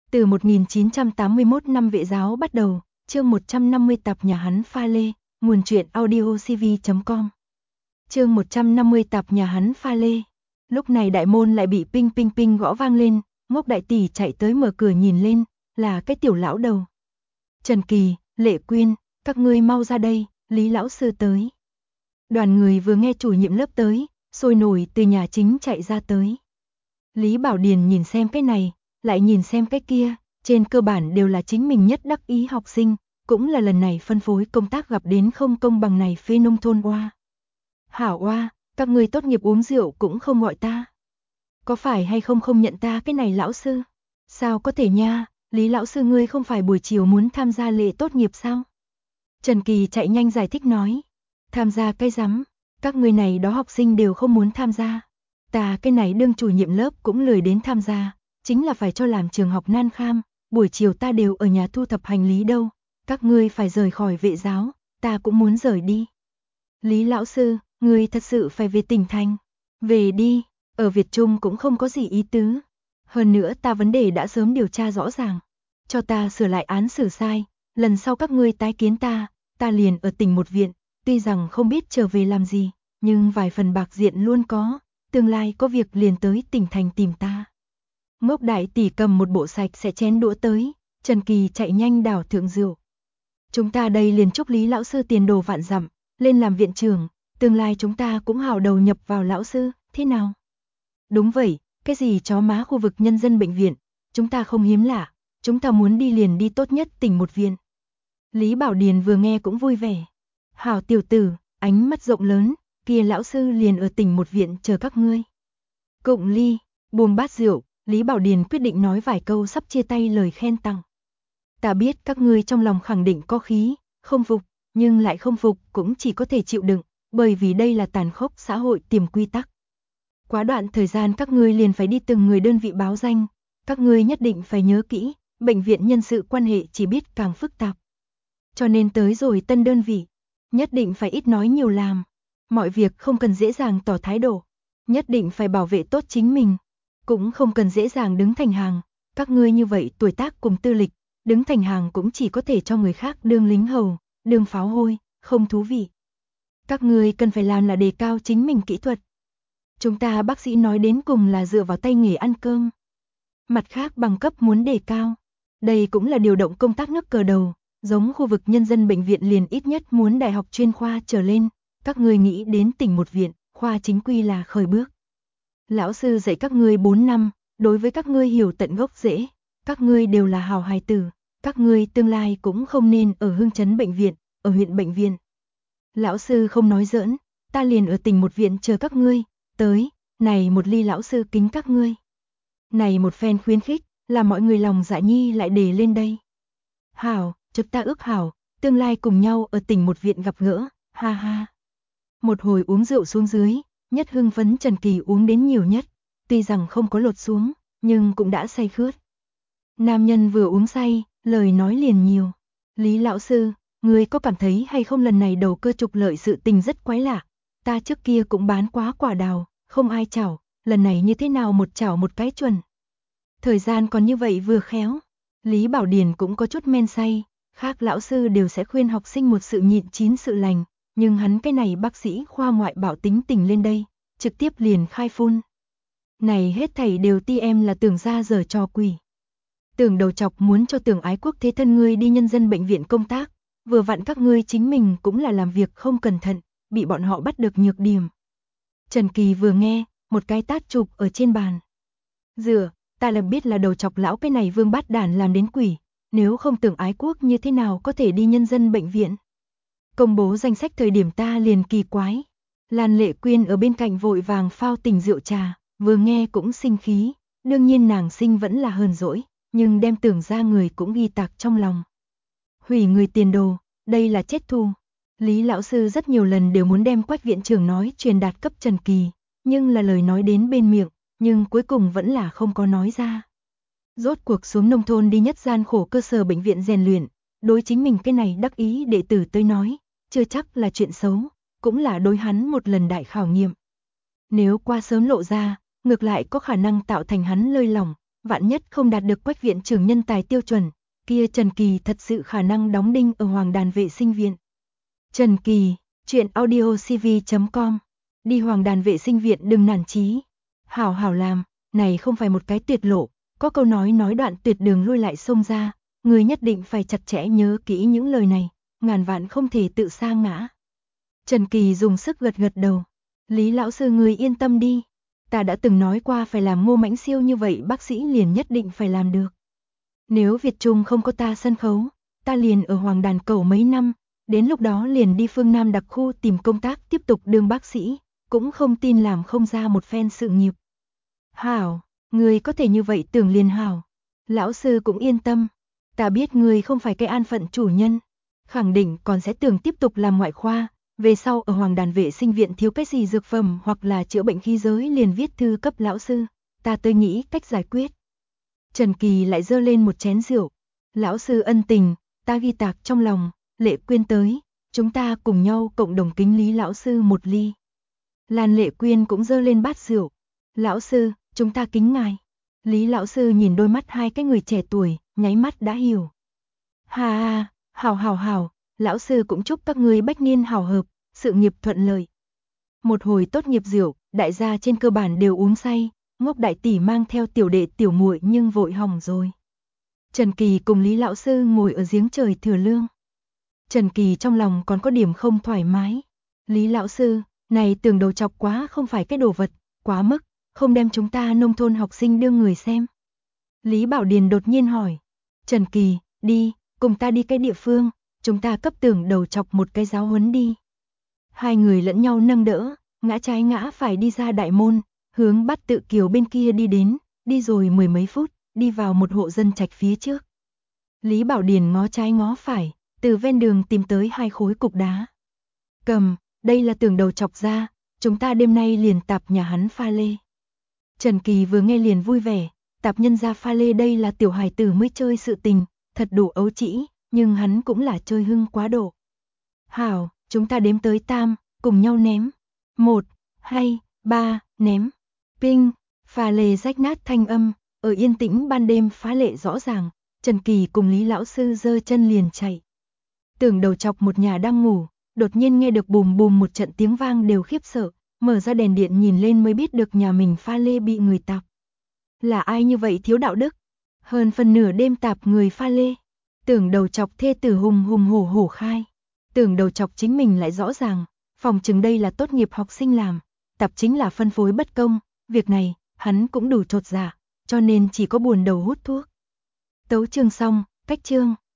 Từ 1981 năm Vệ giáo bắt đầu, chương 150 tập nhà hắn pha lê, nguồn truyện audiocv.com. Chương 150 tập nhà hắn pha lê. Lúc này đại môn lại bị ping ping ping gõ vang lên, Ngốc đại tỷ chạy tới mở cửa nhìn lên, là cái tiểu lão đầu. Trần Kỳ, Lệ Quyên, các ngươi mau ra đây, Lý lão sư tới. Đoàn người vừa nghe chủ nhiệm lớp tới, sôi nổi từ nhà chính chạy ra tới. Lý Bảo Điền nhìn xem cái này, lại nhìn xem cái kia, trên cơ bản đều là chính mình nhất đắc ý học sinh, cũng là lần này phân phối công tác gặp đến không công bằng này phê nông thôn oa. Hảo oa, các ngươi tốt nghiệp uống rượu cũng không gọi ta. Có phải hay không không nhận ta cái này lão sư? Sao có thể nha, Lý lão sư ngươi không phải buổi chiều muốn tham gia lễ tốt nghiệp sao? Trần Kỳ chạy nhanh giải thích nói. Tham gia cái rắm, các ngươi này đó học sinh đều không muốn tham gia. Ta cái này đương chủ nhiệm lớp cũng lười đến tham gia, chính là phải cho làm trường học nan kham, buổi chiều ta đều ở nhà thu thập hành lý đâu, các ngươi phải rời khỏi Vệ giáo, ta cũng muốn rời đi. Lý lão sư, ngươi thật sự phải về tỉnh thành, về đi, ở Việt Trung cũng không có gì ý tứ. Hơn nữa ta vấn đề đã sớm điều tra rõ ràng, cho ta sửa lại án xử sai, lần sau các ngươi tái kiến ta liền ở tỉnh một viện, tuy rằng không biết trở về làm gì, nhưng vài phần bạc diện luôn có, tương lai có việc liền tới tỉnh thành tìm ta. Ngốc đại tỷ cầm một bộ sạch sẽ chén đũa tới, Trần Kỳ chạy nhanh đảo thượng rượu. Chúng ta đây liền chúc Lý lão sư tiền đồ vạn dặm, lên làm viện trưởng, tương lai chúng ta cũng hào đầu nhập vào lão sư, thế nào? Đúng vậy, cái gì chó má khu vực nhân dân bệnh viện, chúng ta không hiếm lạ, chúng ta muốn đi liền đi tốt nhất tỉnh một viện. Lý Bảo Điền vừa nghe cũng vui vẻ. Hảo tiểu tử, ánh mắt rộng lớn, kia lão sư liền ở tỉnh một viện chờ các ngươi. Cụng ly, buông bát rượu, Lý Bảo Điền quyết định nói vài câu sắp chia tay lời khen tặng. Ta biết các ngươi trong lòng khẳng định có khí, không phục, nhưng lại không phục cũng chỉ có thể chịu đựng, bởi vì đây là tàn khốc xã hội tiềm quy tắc. Quá đoạn thời gian các ngươi liền phải đi từng người đơn vị báo danh, các ngươi nhất định phải nhớ kỹ, bệnh viện nhân sự quan hệ chỉ biết càng phức tạp. Cho nên tới rồi tân đơn vị, nhất định phải ít nói nhiều làm, mọi việc không cần dễ dàng tỏ thái độ, nhất định phải bảo vệ tốt chính mình, cũng không cần dễ dàng đứng thành hàng, các ngươi như vậy tuổi tác cùng tư lịch, đứng thành hàng cũng chỉ có thể cho người khác đương lính hầu, đương pháo hôi, không thú vị. Các ngươi cần phải làm là đề cao chính mình kỹ thuật. Chúng ta bác sĩ nói đến cùng là dựa vào tay nghề ăn cơm. Mặt khác bằng cấp muốn đề cao. Đây cũng là điều động công tác nước cờ đầu, giống khu vực nhân dân bệnh viện liền ít nhất muốn đại học chuyên khoa trở lên, các ngươi nghĩ đến tỉnh một viện, khoa chính quy là khởi bước. Lão sư dạy các ngươi 4 năm, đối với các ngươi hiểu tận gốc rễ, các ngươi đều là hào hài tử, các ngươi tương lai cũng không nên ở Hưng Trấn bệnh viện, ở huyện bệnh viện. Lão sư không nói giỡn, ta liền ở tỉnh một viện chờ các ngươi, tới, này một ly lão sư kính các ngươi. Này một phen khuyến khích, là mọi người lòng dạ nhi lại đề lên đây. Hảo, chúng ta ước hảo, tương lai cùng nhau ở tỉnh một viện gặp gỡ, ha ha. Một hồi uống rượu xuống dưới, nhất hưng phấn Trần Kỳ uống đến nhiều nhất, tuy rằng không có lột xuống, nhưng cũng đã say khướt. Nam nhân vừa uống say, lời nói liền nhiều. Lý lão sư, ngươi có cảm thấy hay không lần này đầu cơ trục lợi sự tình rất quái lạ, ta trước kia cũng bán quá quả đào, không ai chảo, lần này như thế nào một chảo một cái chuẩn. Thời gian còn như vậy vừa khéo, Lý Bảo Điền cũng có chút men say, khác lão sư đều sẽ khuyên học sinh một sự nhịn chín sự lành, nhưng hắn cái này bác sĩ khoa ngoại bảo tính tình lên đây, trực tiếp liền khai phun. Này hết thảy đều ti em là tưởng ra giở trò quỷ. Tưởng đầu chọc muốn cho tưởng ái quốc thế thân ngươi đi nhân dân bệnh viện công tác, vừa vặn các ngươi chính mình cũng là làm việc không cẩn thận, bị bọn họ bắt được nhược điểm. Trần Kỳ vừa nghe, một cái tát chụp ở trên bàn. Dựa, ta là biết là đầu chọc lão cái này vương bát đản làm đến quỷ, nếu không tưởng ái quốc như thế nào có thể đi nhân dân bệnh viện. Công bố danh sách thời điểm ta liền kỳ quái. Lan Lệ Quyên ở bên cạnh vội vàng phao tỉnh rượu trà, vừa nghe cũng sinh khí, đương nhiên nàng sinh vẫn là hờn dỗi, nhưng đem tưởng ra người cũng ghi tạc trong lòng. Hủy người tiền đồ, đây là chết thù. Lý lão sư rất nhiều lần đều muốn đem Quách viện trưởng nói truyền đạt cấp Trần Kỳ, nhưng là lời nói đến bên miệng, nhưng cuối cùng vẫn là không có nói ra. Rốt cuộc xuống nông thôn đi nhất gian khổ cơ sở bệnh viện rèn luyện, đối chính mình cái này đắc ý đệ tử tới nói, chưa chắc là chuyện xấu, cũng là đối hắn một lần đại khảo nghiệm. Nếu qua sớm lộ ra, ngược lại có khả năng tạo thành hắn lơi lỏng, vạn nhất không đạt được Quách viện trưởng nhân tài tiêu chuẩn, kia Trần Kỳ thật sự khả năng đóng đinh ở Hoàng Đàn Vệ Sinh Viện. Trần Kỳ, truyện audio cv.com. Đi Hoàng Đàn Vệ Sinh Viện đừng nản chí. Hảo hảo làm, này không phải một cái tuyệt lộ, có câu nói đoạn tuyệt đường lui lại xông ra, người nhất định phải chặt chẽ nhớ kỹ những lời này, ngàn vạn không thể tự sa ngã. Trần Kỳ dùng sức gật gật đầu. Lý lão sư người yên tâm đi, ta đã từng nói qua phải làm Ngô Mãnh Siêu như vậy bác sĩ liền nhất định phải làm được. Nếu Việt Trung không có ta sân khấu, ta liền ở Hoàng Đàn cầu mấy năm, đến lúc đó liền đi phương Nam đặc khu tìm công tác tiếp tục đương bác sĩ, cũng không tin làm không ra một phen sự nghiệp. Hảo, người có thể như vậy tưởng liền hảo. Lão sư cũng yên tâm, ta biết người không phải cái an phận chủ nhân, khẳng định còn sẽ tưởng tiếp tục làm ngoại khoa, về sau ở Hoàng Đàn Vệ Sinh Viện thiếu cái gì dược phẩm hoặc là chữa bệnh khí giới liền viết thư cấp lão sư, ta tới nghĩ cách giải quyết. Trần Kỳ lại dơ lên một chén rượu, lão sư ân tình, ta ghi tạc trong lòng, Lệ Quyên tới, chúng ta cùng nhau cộng đồng kính Lý lão sư một ly. Lan Lệ Quyên cũng dơ lên bát rượu, lão sư, chúng ta kính ngài. Lý lão sư nhìn đôi mắt hai cái người trẻ tuổi, nháy mắt đã hiểu. Hà, hảo, lão sư cũng chúc các ngươi bách niên hảo hợp, sự nghiệp thuận lợi. Một hồi tốt nghiệp rượu, đại gia trên cơ bản đều uống say, Ngốc đại tỷ mang theo tiểu đệ tiểu muội nhưng vội hỏng rồi. Trần Kỳ cùng Lý lão sư ngồi ở giếng trời thừa lương. Trần Kỳ trong lòng còn có điểm không thoải mái. Lý lão sư, này tưởng đầu chọc quá không phải cái đồ vật, quá mức, không đem chúng ta nông thôn học sinh đương người xem. Lý Bảo Điền đột nhiên hỏi. Trần Kỳ, đi, cùng ta đi cái địa phương, chúng ta cấp tưởng đầu chọc một cái giáo huấn đi. Hai người lẫn nhau nâng đỡ, ngã trái ngã phải đi ra đại môn, hướng Bát Tự Kiều bên kia đi đến, đi rồi mười mấy phút, đi vào một hộ dân trạch phía trước. Lý Bảo Điền ngó trái ngó phải, từ ven đường tìm tới hai khối cục đá. Cầm, đây là tưởng đầu chọc ra, chúng ta đêm nay liền tạp nhà hắn pha lê. Trần Kỳ vừa nghe liền vui vẻ, tạp nhân ra pha lê đây là tiểu hài tử mới chơi sự tình, thật đủ ấu trĩ, nhưng hắn cũng là chơi hưng quá độ. Hảo, chúng ta đếm tới tam, cùng nhau ném. 1, 2, 3, ném. Ping, pha lê rách nát thanh âm, ở yên tĩnh ban đêm phá lệ rõ ràng, Trần Kỳ cùng Lý lão sư giơ chân liền chạy. Tưởng đầu chọc một nhà đang ngủ, đột nhiên nghe được bùm bùm một trận tiếng vang đều khiếp sợ, mở ra đèn điện nhìn lên mới biết được nhà mình pha lê bị người tạp. Là ai như vậy thiếu đạo đức? Hơn phần nửa đêm tạp người pha lê. Tưởng đầu chọc thê tử hùng hổ khai. Tưởng đầu chọc chính mình lại rõ ràng, phòng chừng đây là tốt nghiệp học sinh làm, tạp chính là phân phối bất công, việc này, hắn cũng đủ chột dạ, cho nên chỉ có buồn đầu hút thuốc. Tấu chương xong, cách chương.